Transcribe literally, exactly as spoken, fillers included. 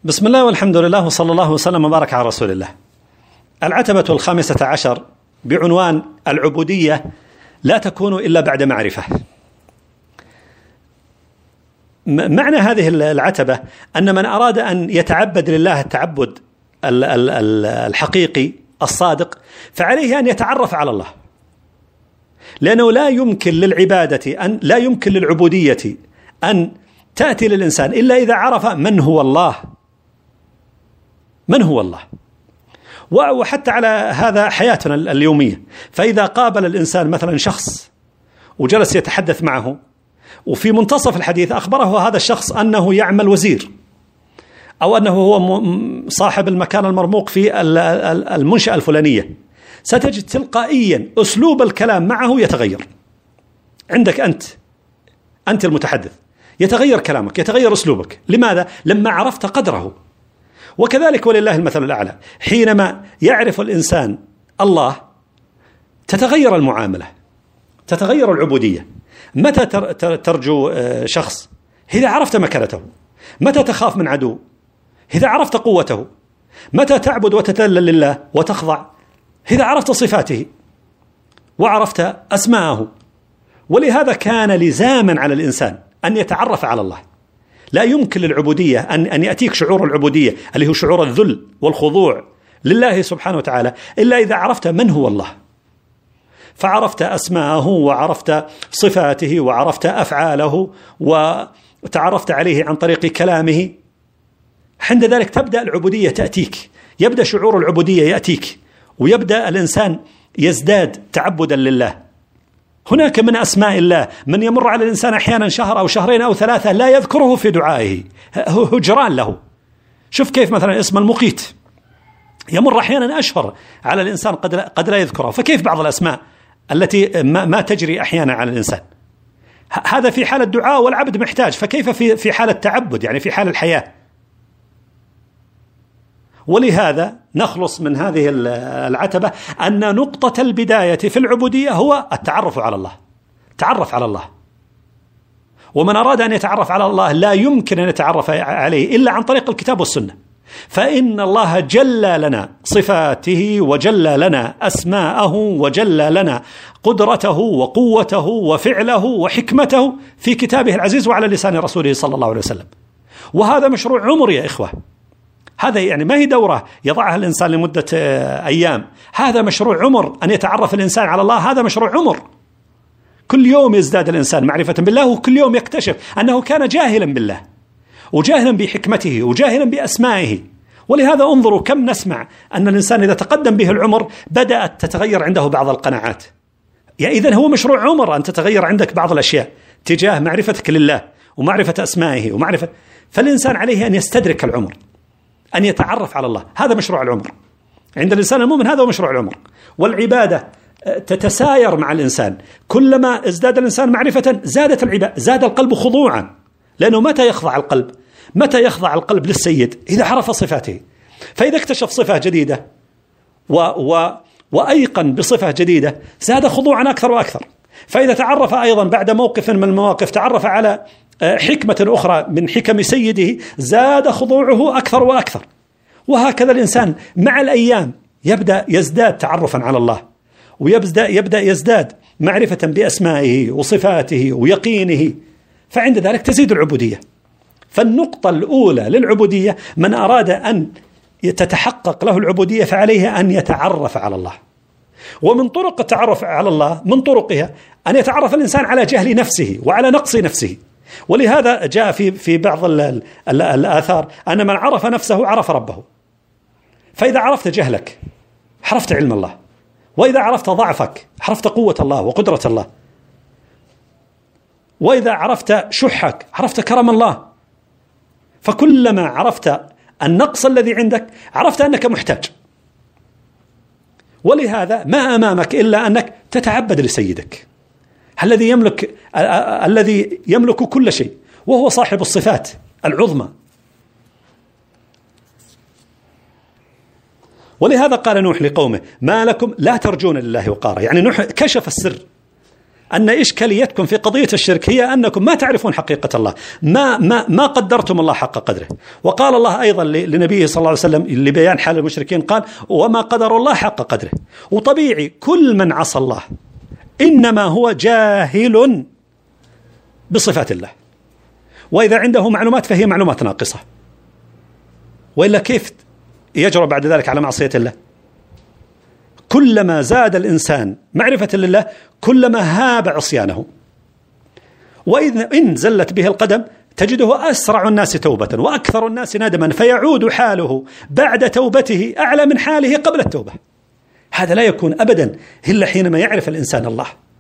بسم الله والحمد لله وصلى الله وسلم وبارك على رسول الله. العتبة الخامسة عشر بعنوان العبودية لا تكون إلا بعد معرفة. معنى هذه العتبة أن من أراد أن يتعبد لله التعبد الحقيقي الصادق فعليه أن يتعرف على الله، لأنه لا يمكن للعبادة أن لا يمكن للعبودية أن تأتي للإنسان إلا إذا عرف من هو الله. من هو الله؟ وحتى على هذا حياتنا اليومية. فإذا قابل الإنسان مثلا شخص وجلس يتحدث معه، وفي منتصف الحديث أخبره هذا الشخص أنه يعمل وزير، أو أنه هو صاحب المكان المرموق في المنشأة الفلانية، ستجد تلقائيا أسلوب الكلام معه يتغير. عندك أنت أنت المتحدث يتغير كلامك، يتغير أسلوبك. لماذا؟ لما عرفت قدره. وكذلك ولله المثل الأعلى، حينما يعرف الإنسان الله تتغير المعاملة، تتغير العبودية. متى ترجو شخص؟ إذا عرفت مكانته. متى تخاف من عدو؟ إذا عرفت قوته. متى تعبد وتتذلل لله وتخضع؟ إذا عرفت صفاته وعرفت أسماءه. ولهذا كان لزاما على الإنسان أن يتعرف على الله. لا يمكن للعبودية أن أن يأتيك شعور العبودية اللي هو شعور الذل والخضوع لله سبحانه وتعالى إلا إذا عرفت من هو الله، فعرفت أسماءه وعرفت صفاته وعرفت أفعاله وتعرفت عليه عن طريق كلامه. عند ذلك تبدأ العبودية تأتيك، يبدأ شعور العبودية يأتيك، ويبدأ الإنسان يزداد تعبدا لله. هناك من أسماء الله من يمر على الإنسان أحيانا شهر أو شهرين أو ثلاثة لا يذكره في دعائه، هجران له. شوف كيف مثلا اسم المقيت يمر أحيانا أشهر على الإنسان قد لا, قد لا يذكره، فكيف بعض الأسماء التي ما, ما تجري أحيانا على الإنسان؟ هذا في حال الدعاء والعبد محتاج، فكيف في في حال التعبد، يعني في حال الحياة؟ ولهذا نخلص من هذه العتبة أن نقطة البداية في العبودية هو التعرف على الله. تعرف على الله. ومن أراد أن يتعرف على الله لا يمكن أن يتعرف عليه إلا عن طريق الكتاب والسنة. فإن الله جلى لنا صفاته وجلى لنا أسماءه وجلى لنا قدرته وقوته وفعله وحكمته في كتابه العزيز وعلى لسان رسوله صلى الله عليه وسلم. وهذا مشروع عمر يا إخوة. هذا يعني ما هي دورة يضعها الإنسان لمدة أيام، هذا مشروع عمر أن يتعرف الإنسان على الله. هذا مشروع عمر. كل يوم يزداد الإنسان معرفة بالله، وكل يوم يكتشف أنه كان جاهلا بالله وجاهلا بحكمته وجاهلا بأسمائه. ولهذا انظروا كم نسمع أن الإنسان إذا تقدم به العمر بدأت تتغير عنده بعض القناعات. يعني إذن هو مشروع عمر أن تتغير عندك بعض الأشياء تجاه معرفتك لله ومعرفة أسمائه ومعرفة. فالإنسان عليه أن يستدرك العمر، أن يتعرف على الله. هذا مشروع العمر عند الإنسان المؤمن، هذا هو مشروع العمر. والعبادة تتساير مع الإنسان، كلما ازداد الإنسان معرفة زادت العبادة، زاد القلب خضوعا. لأنه متى يخضع القلب؟ متى يخضع القلب للسيد؟ إذا عرف صفاته. فإذا اكتشف صفة جديدة و و وأيقن بصفة جديدة زاد خضوعا أكثر وأكثر. فإذا تعرف أيضا بعد موقف من المواقف تعرف على حكمة أخرى من حكم سيده زاد خضوعه أكثر وأكثر. وهكذا الإنسان مع الأيام يبدأ يزداد تعرفا على الله، ويبدأ يبدأ يزداد معرفة بأسمائه وصفاته ويقينه. فعند ذلك تزيد العبودية. فالنقطة الأولى للعبودية من أراد أن تتحقق له العبودية فعليه أن يتعرف على الله. ومن طرق التعرف على الله من طرقها أن يتعرف الإنسان على جهل نفسه وعلى نقص نفسه. ولهذا جاء في في بعض ال ال ال الآثار أن من عرف نفسه عرف ربه. فإذا عرفت جهلك عرفت علم الله، وإذا عرفت ضعفك عرفت قوة الله وقدرة الله، وإذا عرفت شحك عرفت كرم الله. فكلما عرفت النقص الذي عندك عرفت أنك محتاج. ولهذا ما أمامك إلا أنك تتعبد لسيدك الذي يملك الذي يملك كل شيء، وهو صاحب الصفات العظمى. ولهذا قال نوح لقومه: ما لكم لا ترجون لله وقارا. يعني نوح كشف السر أن إشكاليتكم في قضية الشرك هي أنكم ما تعرفون حقيقة الله، ما ما ما قدرتم الله حق قدره. وقال الله أيضا لنبيه صلى الله عليه وسلم لبيان حال المشركين قال: وما قدر الله حق قدره. وطبيعي كل من عصى الله إنما هو جاهل بصفات الله، وإذا عنده معلومات فهي معلومات ناقصة، وإلا كيف يجرؤ بعد ذلك على معصية الله؟ كلما زاد الإنسان معرفة لله كلما هاب عصيانه، وإذا إن زلت به القدم تجده أسرع الناس توبة وأكثر الناس ندما، فيعود حاله بعد توبته أعلى من حاله قبل التوبة. هذا لا يكون أبدا إلا حينما يعرف الإنسان الله.